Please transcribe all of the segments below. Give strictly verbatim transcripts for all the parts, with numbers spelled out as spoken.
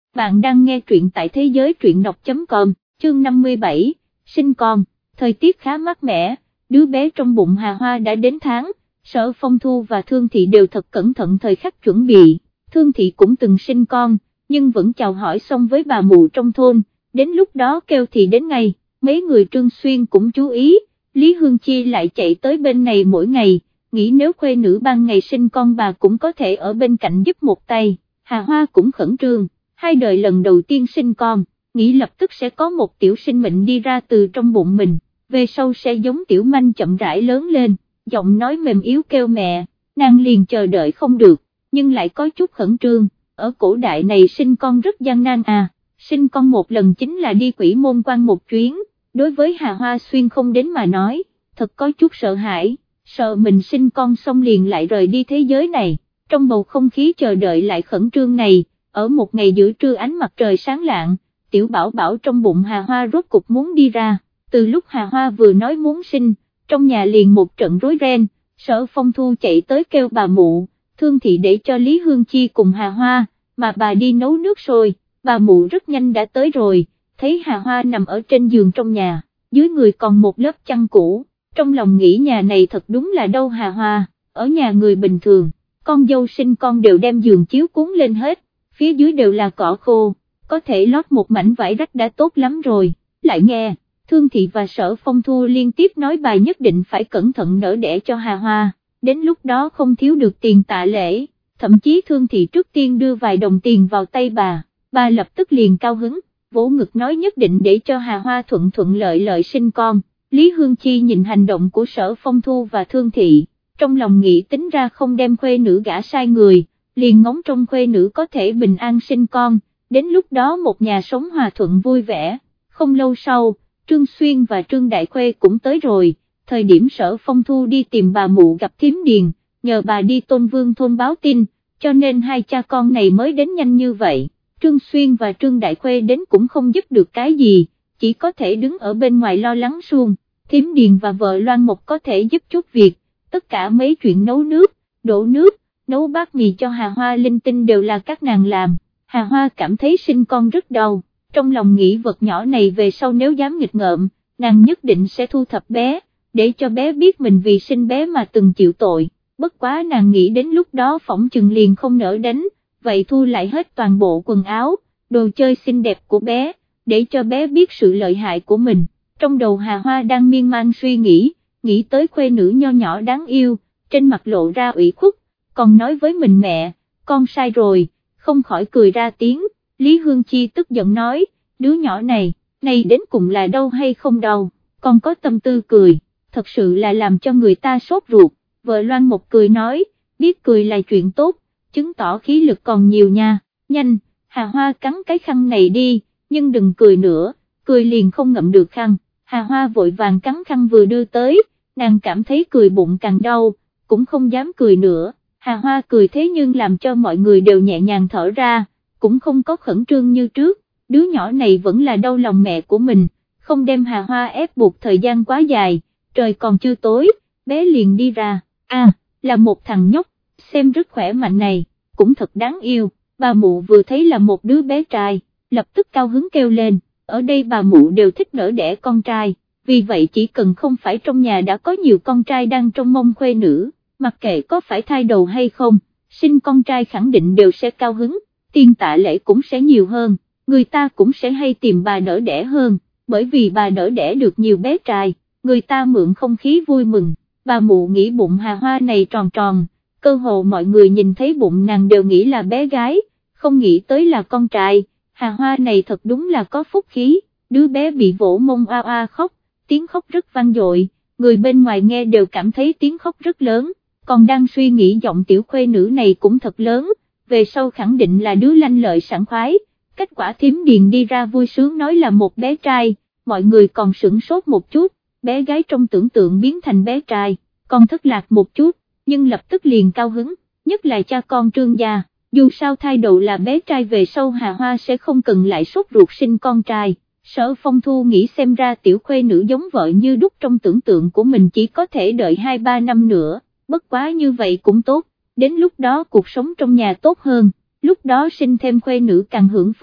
bạn đang nghe truyện tại thế giới truyện đọc chấm com, chương năm mươi bảy, sinh con, thời tiết khá mát mẻ, đứa bé trong bụng Hà Hoa đã đến tháng, Sở Phong Thu và Thương Thị đều thật cẩn thận thời khắc chuẩn bị, Thương Thị cũng từng sinh con, nhưng vẫn chào hỏi xong với bà mụ trong thôn, đến lúc đó kêu thì đến ngay, mấy người Trương Xuyên cũng chú ý, Lý Hương Chi lại chạy tới bên này mỗi ngày, nghĩ nếu khuê nữ ban ngày sinh con bà cũng có thể ở bên cạnh giúp một tay, Hà Hoa cũng khẩn trương, hai đời lần đầu tiên sinh con, nghĩ lập tức sẽ có một tiểu sinh mệnh đi ra từ trong bụng mình, về sau sẽ giống tiểu manh chậm rãi lớn lên, giọng nói mềm yếu kêu mẹ, nàng liền chờ đợi không được, nhưng lại có chút khẩn trương, ở cổ đại này sinh con rất gian nan à, sinh con một lần chính là đi quỷ môn quan một chuyến, đối với Hà Hoa Xuyên không đến mà nói, thật có chút sợ hãi, sợ mình sinh con xong liền lại rời đi thế giới này, trong bầu không khí chờ đợi lại khẩn trương này, ở một ngày giữa trưa ánh mặt trời sáng lạng, tiểu bảo bảo trong bụng Hà Hoa rốt cục muốn đi ra, từ lúc Hà Hoa vừa nói muốn sinh, trong nhà liền một trận rối ren, Sở Phong Thu chạy tới kêu bà mụ, Thương Thị để cho Lý Hương Chi cùng Hà Hoa, mà bà đi nấu nước sôi, bà mụ rất nhanh đã tới rồi, thấy Hà Hoa nằm ở trên giường trong nhà, dưới người còn một lớp chăn cũ, trong lòng nghĩ nhà này thật đúng là đâu Hà Hoa, ở nhà người bình thường, con dâu sinh con đều đem giường chiếu cuốn lên hết, phía dưới đều là cỏ khô, có thể lót một mảnh vải rách đã tốt lắm rồi, lại nghe, Thương Thị và Sở Phong Thu liên tiếp nói bà nhất định phải cẩn thận nở đẻ cho Hà Hoa, đến lúc đó không thiếu được tiền tạ lễ, thậm chí Thương Thị trước tiên đưa vài đồng tiền vào tay bà, bà lập tức liền cao hứng, vỗ ngực nói nhất định để cho Hà Hoa thuận thuận lợi lợi sinh con. Lý Hương Chi nhìn hành động của Sở Phong Thu và Thương Thị, trong lòng nghĩ tính ra không đem khuê nữ gả sai người, liền ngóng trong khuê nữ có thể bình an sinh con, đến lúc đó một nhà sống hòa thuận vui vẻ. Không lâu sau, Trương Xuyên và Trương Đại Khuê cũng tới rồi, thời điểm Sở Phong Thu đi tìm bà mụ gặp Thím Điền, nhờ bà đi Tôn Vương thôn báo tin, cho nên hai cha con này mới đến nhanh như vậy. Trương Xuyên và Trương Đại Khuê đến cũng không giúp được cái gì, chỉ có thể đứng ở bên ngoài lo lắng suông, Thím Điền và vợ Loan Mộc có thể giúp chút việc, tất cả mấy chuyện nấu nước, đổ nước, nấu bát mì cho Hà Hoa linh tinh đều là các nàng làm, Hà Hoa cảm thấy sinh con rất đau, trong lòng nghĩ vật nhỏ này về sau nếu dám nghịch ngợm, nàng nhất định sẽ thu thập bé, để cho bé biết mình vì sinh bé mà từng chịu tội, bất quá nàng nghĩ đến lúc đó phỏng chừng liền không nỡ đánh, vậy thu lại hết toàn bộ quần áo, đồ chơi xinh đẹp của bé, để cho bé biết sự lợi hại của mình. Trong đầu Hà Hoa đang miên man suy nghĩ, nghĩ tới khuê nữ nho nhỏ đáng yêu, trên mặt lộ ra ủy khuất, còn nói với mình mẹ, con sai rồi, không khỏi cười ra tiếng, Lý Hương Chi tức giận nói, đứa nhỏ này, này đến cùng là đau hay không đau, con có tâm tư cười, thật sự là làm cho người ta sốt ruột, vợ Loan Mộc cười nói, biết cười là chuyện tốt, chứng tỏ khí lực còn nhiều nha, nhanh, Hà Hoa cắn cái khăn này đi, nhưng đừng cười nữa, cười liền không ngậm được khăn. Hà Hoa vội vàng cắn khăn vừa đưa tới, nàng cảm thấy cười bụng càng đau, cũng không dám cười nữa, Hà Hoa cười thế nhưng làm cho mọi người đều nhẹ nhàng thở ra, cũng không có khẩn trương như trước, đứa nhỏ này vẫn là đau lòng mẹ của mình, không đem Hà Hoa ép buộc thời gian quá dài, trời còn chưa tối, bé liền đi ra, à, là một thằng nhóc, xem rất khỏe mạnh này, cũng thật đáng yêu, bà mụ vừa thấy là một đứa bé trai, lập tức cao hứng kêu lên. Ở đây bà mụ đều thích nở đẻ con trai, vì vậy chỉ cần không phải trong nhà đã có nhiều con trai đang trông mong khuê nữ, mặc kệ có phải thai đầu hay không, sinh con trai khẳng định đều sẽ cao hứng, tiền tạ lễ cũng sẽ nhiều hơn, người ta cũng sẽ hay tìm bà nở đẻ hơn, bởi vì bà nở đẻ được nhiều bé trai, người ta mượn không khí vui mừng, bà mụ nghĩ bụng Hà Hoa này tròn tròn, cơ hồ mọi người nhìn thấy bụng nàng đều nghĩ là bé gái, không nghĩ tới là con trai. Hà Hoa này thật đúng là có phúc khí, đứa bé bị vỗ mông oa oa khóc, tiếng khóc rất vang dội, người bên ngoài nghe đều cảm thấy tiếng khóc rất lớn, còn đang suy nghĩ giọng tiểu khuê nữ này cũng thật lớn, về sau khẳng định là đứa lanh lợi sảng khoái, kết quả Thím Điền đi ra vui sướng nói là một bé trai, mọi người còn sửng sốt một chút, bé gái trong tưởng tượng biến thành bé trai, còn thất lạc một chút, nhưng lập tức liền cao hứng, nhất là cha con Trương gia. Dù sao thai đầu là bé trai về sau Hà Hoa sẽ không cần lại sốt ruột sinh con trai, Sở Phong Thu nghĩ xem ra tiểu khuê nữ giống vợ như đúc trong tưởng tượng của mình chỉ có thể đợi hai ba năm nữa, bất quá như vậy cũng tốt, đến lúc đó cuộc sống trong nhà tốt hơn, lúc đó sinh thêm khuê nữ càng hưởng phúc,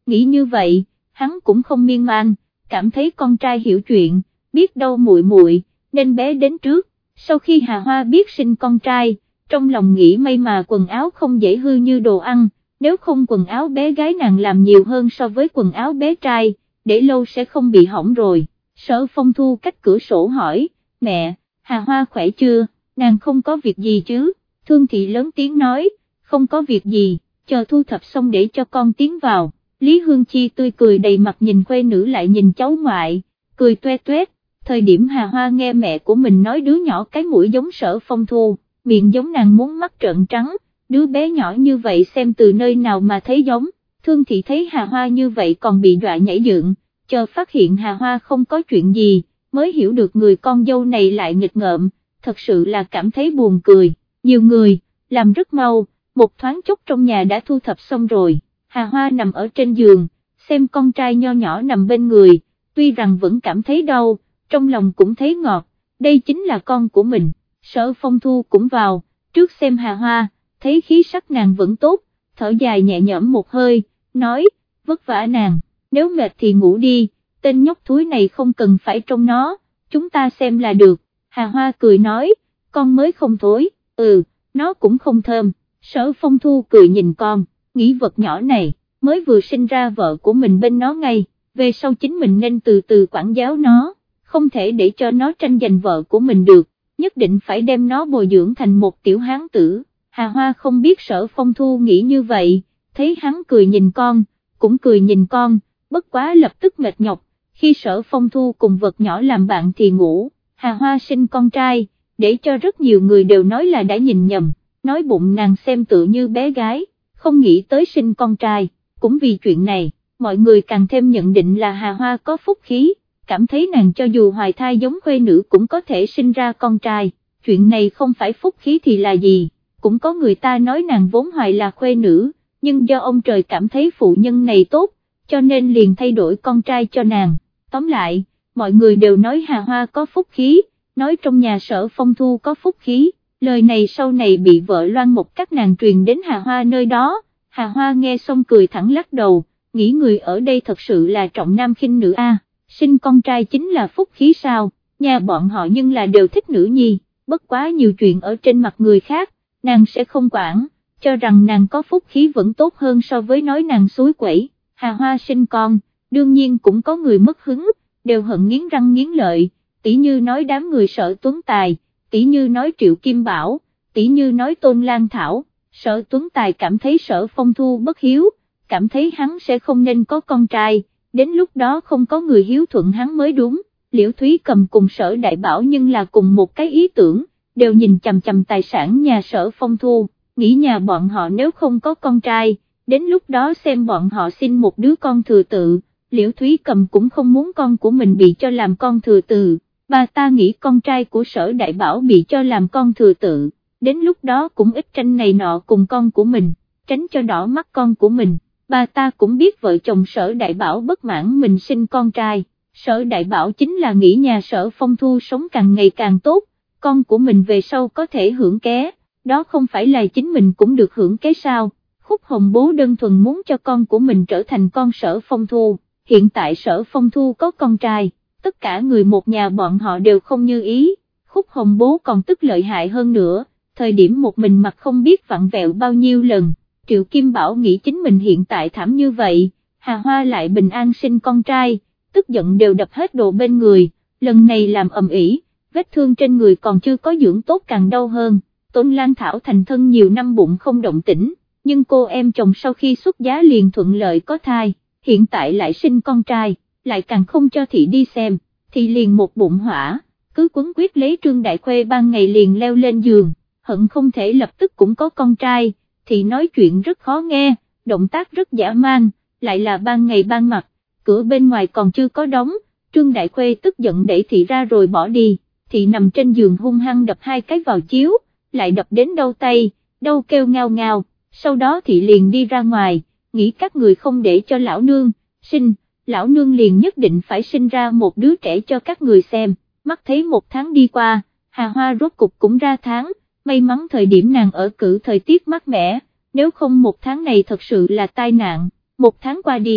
nghĩ như vậy, hắn cũng không miên man, cảm thấy con trai hiểu chuyện, biết đâu muội muội nên bé đến trước. Sau khi Hà Hoa biết sinh con trai, trong lòng nghĩ may mà quần áo không dễ hư như đồ ăn, nếu không quần áo bé gái nàng làm nhiều hơn so với quần áo bé trai, để lâu sẽ không bị hỏng rồi. Sở Phong Thu cách cửa sổ hỏi, mẹ, Hà Hoa khỏe chưa, nàng không có việc gì chứ? Thương Thị lớn tiếng nói, không có việc gì, chờ thu thập xong để cho con tiến vào. Lý Hương Chi tươi cười đầy mặt nhìn khuê nữ lại nhìn cháu ngoại, cười toe toét. Thời điểm Hà Hoa nghe mẹ của mình nói đứa nhỏ cái mũi giống Sở Phong Thu, miệng giống nàng muốn mắt trợn trắng, đứa bé nhỏ như vậy xem từ nơi nào mà thấy giống. Thương Thị thấy Hà Hoa như vậy còn bị dọa nhảy dựng, chờ phát hiện Hà Hoa không có chuyện gì, mới hiểu được người con dâu này lại nghịch ngợm, thật sự là cảm thấy buồn cười. Nhiều người, làm rất mau, một thoáng chốc trong nhà đã thu thập xong rồi. Hà Hoa nằm ở trên giường, xem con trai nho nhỏ nằm bên người, tuy rằng vẫn cảm thấy đau, trong lòng cũng thấy ngọt, đây chính là con của mình. Sở Phong Thu cũng vào, trước xem Hà Hoa, thấy khí sắc nàng vẫn tốt, thở dài nhẹ nhõm một hơi, nói, vất vả nàng, nếu mệt thì ngủ đi, tên nhóc thúi này không cần phải trông nó, chúng ta xem là được. Hà Hoa cười nói, con mới không thối, ừ, nó cũng không thơm. Sở Phong Thu cười nhìn con, nghĩ vật nhỏ này, mới vừa sinh ra vợ của mình bên nó ngay, về sau chính mình nên từ từ quản giáo nó, không thể để cho nó tranh giành vợ của mình được, nhất định phải đem nó bồi dưỡng thành một tiểu hán tử. Hà Hoa không biết Sở Phong Thu nghĩ như vậy, thấy hắn cười nhìn con, cũng cười nhìn con, bất quá lập tức mệt nhọc, khi Sở Phong Thu cùng vật nhỏ làm bạn thì ngủ. Hà Hoa sinh con trai, để cho rất nhiều người đều nói là đã nhìn nhầm, nói bụng nàng xem tự như bé gái, không nghĩ tới sinh con trai, cũng vì chuyện này, mọi người càng thêm nhận định là Hà Hoa có phúc khí, cảm thấy nàng cho dù hoài thai giống khuê nữ cũng có thể sinh ra con trai, chuyện này không phải phúc khí thì là gì, cũng có người ta nói nàng vốn hoài là khuê nữ, nhưng do ông trời cảm thấy phụ nhân này tốt, cho nên liền thay đổi con trai cho nàng. Tóm lại, mọi người đều nói Hà Hoa có phúc khí, nói trong nhà Sở Phong Thu có phúc khí, lời này sau này bị vợ Loan Một các nàng truyền đến Hà Hoa nơi đó. Hà Hoa nghe xong cười thẳng lắc đầu, nghĩ người ở đây thật sự là trọng nam khinh nữ a, sinh con trai chính là phúc khí sao, nhà bọn họ nhưng là đều thích nữ nhi, bất quá nhiều chuyện ở trên mặt người khác, nàng sẽ không quản, cho rằng nàng có phúc khí vẫn tốt hơn so với nói nàng suối quẩy. Hà Hoa sinh con, đương nhiên cũng có người mất hứng, đều hận nghiến răng nghiến lợi, tỷ như nói đám người Sở Tuấn Tài, tỷ như nói Triệu Kim Bảo, tỷ như nói Tôn Lan Thảo. Sở Tuấn Tài cảm thấy Sở Phong Thu bất hiếu, cảm thấy hắn sẽ không nên có con trai, đến lúc đó không có người hiếu thuận hắn mới đúng. Liễu Thúy Cầm cùng Sở Đại Bảo nhưng là cùng một cái ý tưởng, đều nhìn chằm chằm tài sản nhà Sở Phong Thu, nghĩ nhà bọn họ nếu không có con trai, đến lúc đó xem bọn họ sinh một đứa con thừa tự. Liễu Thúy Cầm cũng không muốn con của mình bị cho làm con thừa tự, bà ta nghĩ con trai của Sở Đại Bảo bị cho làm con thừa tự, đến lúc đó cũng ít tranh này nọ cùng con của mình, tránh cho đỏ mắt con của mình. Bà ta cũng biết vợ chồng Sở Đại Bảo bất mãn mình sinh con trai, Sở Đại Bảo chính là nghĩ nhà Sở Phong Thu sống càng ngày càng tốt, con của mình về sau có thể hưởng ké, đó không phải là chính mình cũng được hưởng ké sao. Khúc Hồng Bố đơn thuần muốn cho con của mình trở thành con Sở Phong Thu, hiện tại Sở Phong Thu có con trai, tất cả người một nhà bọn họ đều không như ý, Khúc Hồng Bố còn tức lợi hại hơn nữa, thời điểm một mình mặt không biết vặn vẹo bao nhiêu lần. Triệu Kim Bảo nghĩ chính mình hiện tại thảm như vậy, Hà Hoa lại bình an sinh con trai, tức giận đều đập hết đồ bên người, lần này làm ầm ĩ, vết thương trên người còn chưa có dưỡng tốt càng đau hơn. Tôn Lan Thảo thành thân nhiều năm bụng không động tĩnh, nhưng cô em chồng sau khi xuất giá liền thuận lợi có thai, hiện tại lại sinh con trai, lại càng không cho thị đi xem, thì liền một bụng hỏa, cứ quấn quyết lấy Trương Đại Khuê ban ngày liền leo lên giường, hận không thể lập tức cũng có con trai, thì nói chuyện rất khó nghe, động tác rất dã man, lại là ban ngày ban mặt, cửa bên ngoài còn chưa có đóng, Trương Đại Khuê tức giận đẩy thị ra rồi bỏ đi, thị nằm trên giường hung hăng đập hai cái vào chiếu, lại đập đến đau tay, đau kêu ngao ngao, sau đó thị liền đi ra ngoài, nghĩ các người không để cho lão nương sinh, lão nương liền nhất định phải sinh ra một đứa trẻ cho các người xem. Mắt thấy một tháng đi qua, Hà Hoa rốt cục cũng ra tháng, may mắn thời điểm nàng ở cử thời tiết mát mẻ, nếu không một tháng này thật sự là tai nạn. Một tháng qua đi,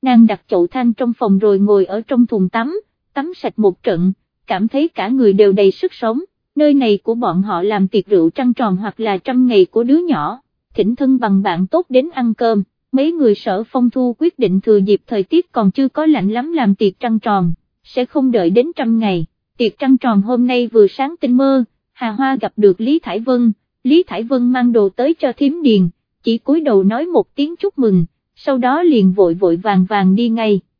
nàng đặt chậu than trong phòng rồi ngồi ở trong thùng tắm, tắm sạch một trận, cảm thấy cả người đều đầy sức sống, nơi này của bọn họ làm tiệc rượu trăng tròn hoặc là trăm ngày của đứa nhỏ, thỉnh thân bằng bạn tốt đến ăn cơm, mấy người Sở Phong Thu quyết định thừa dịp thời tiết còn chưa có lạnh lắm làm tiệc trăng tròn, sẽ không đợi đến trăm ngày, tiệc trăng tròn hôm nay vừa sáng tinh mơ, Hà Hoa gặp được Lý Thải Vân, Lý Thải Vân mang đồ tới cho thím Điền, chỉ cúi đầu nói một tiếng chúc mừng, sau đó liền vội vội vàng vàng đi ngay.